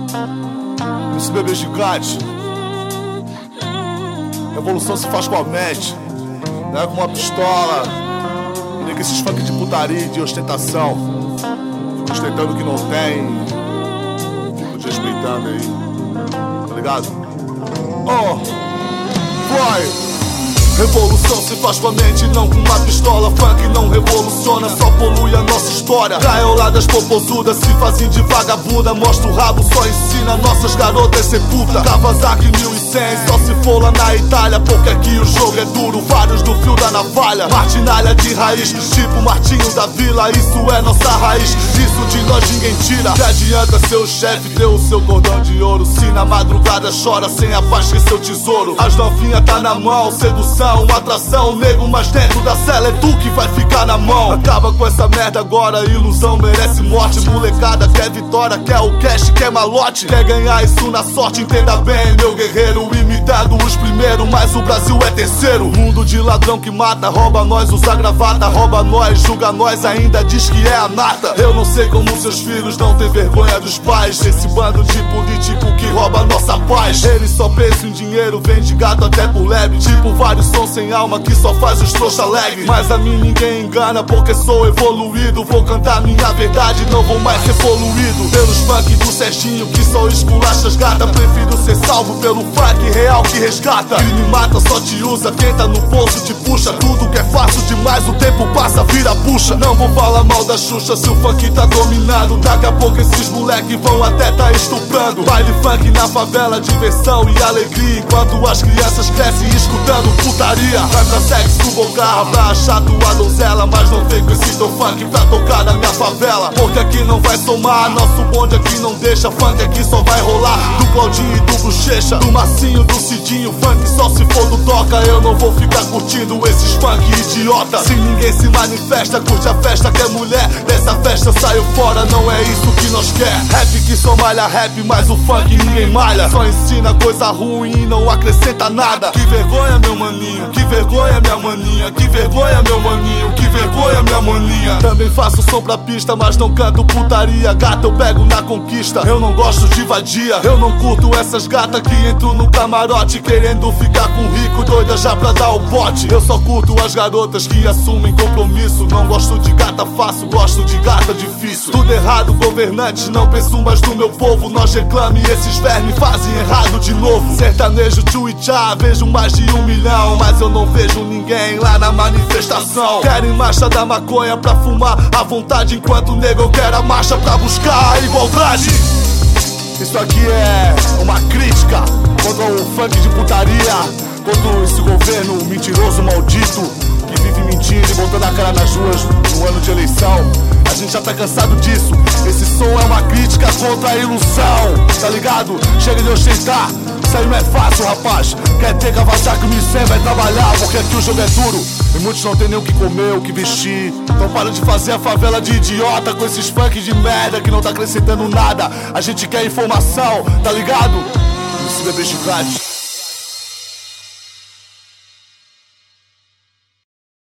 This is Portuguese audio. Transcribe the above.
Esse bebê gigante. Revolução se faz com a mente, não é com uma pistola. E nem com esses funk de putaria e de ostentação. Fico ostentando o que não tem. Fico desrespeitando aí. Tá ligado? Oh, vai! Revolução se faz com a mente, não com uma pistola. Funk não revoluciona, só polui a nossa história. Gaiola das popozudas se fazem de vagabunda. Mostra o rabo, só ensina nossas garotas ser puta. Kawasaki 1100, só se for lá na Itália, porque aqui o jogo é duro. Vários do fio da navalha, martinalha de raiz, tipo Martinho da Vila. Isso é nossa raiz, isso de nós ninguém tira. Que adianta seu chefe ter o seu cordão de ouro, se na madrugada chora sem a paz que seu tesouro. As novinhas tá na mão, sedução, uma atração, nego, mas dentro da cela é tu que vai ficar na mão. Acaba com essa merda agora, ilusão merece morte. Molecada quer vitória, quer o cash, quer malote. Quer ganhar isso na sorte, entenda bem, meu guerreiro. Imitado os primeiros, mas o Brasil é terceiro. Mundo de ladrão que mata, rouba nós, usa gravata. Rouba nós, julga nós, ainda diz que é a nata. Eu não sei como seus filhos não têm vergonha dos pais. Esse bando de político que rouba nossa paz. Eles só pensam em dinheiro, vende gato até por leve. Tipo vários sons sem alma que só faz os trouxa alegre. Mas a mim ninguém engana porque sou evoluído. Vou cantar minha verdade, não vou mais ser poluído pelos funk do Serginho que só esculacha as gatas. Prefiro ser salvo pelo funk real que resgata. Crime mata, só te usa, quem tá no bolso te puxa. Tudo que é fácil demais, o tempo passa, vira bucha. Não vou falar mal da Xuxa se o funk tá dominado. Daqui a pouco esses moleque vão até tá estuprando. Baile funk na favela, diversão e alegria. Enquanto as crianças crescem escutando putaria. Vai pra sexo, bocarra, pra achar tua donzela. Mas não vem com esse teu funk pra tocar na minha favela. Porque aqui não vai somar, nosso bonde aqui não deixa. Funk aqui só vai rolar do Claudinho e do Bochecha, do Marcinho, do Cidinho. Funk só se for do toca. Eu não vou ficar curtindo esses funk idiota. Se ninguém se manifesta, curte a festa, quer mulher. Dessa festa eu saio fora, não é isso que nós quer. Rap que só malha rap, mas o funk ninguém malha. Só ensina coisa ruim e não acrescenta nada. Que vergonha, meu maninho, que vergonha, minha maninha. Que vergonha, meu maninho, que vergonha, minha maninha. Também faço som pra pista, mas não canto putaria. Gata eu pego na conquista, eu não gosto de vadia. Eu não curto essas gatas que entram no camarote querendo ficar com rico, doida já pra dar o bote. Eu só curto as garotas que assumem compromisso. Não gosto de gata fácil, gosto de gata difícil. Tudo errado, governantes, não penso mais no meu povo. Nós reclame e esses vermes fazem errado de novo. Sertanejo, tchá, vejo mais de 1 milhão, mas eu não vejo ninguém lá na manifestação. Querem marcha da maconha pra fumar à vontade, enquanto o nego quer a marcha pra buscar a igualdade. Isso aqui é uma crítica contra o funk de putaria, contra esse governo mentiroso, maldito, que vive mentindo e botando a cara nas ruas no ano de eleição. A gente já tá cansado disso. Esse som é uma crítica contra a ilusão, tá ligado? Chega de ostentar, isso aí não é fácil, rapaz. Quer ter Kawasaki 1100, vai trabalhar, porque aqui o jogo é duro. E muitos não tem nem o que comer, o que vestir. Então para de fazer a favela de idiota com esses funk de merda que não tá acrescentando nada. A gente quer informação, tá ligado? Esse bebê gigante.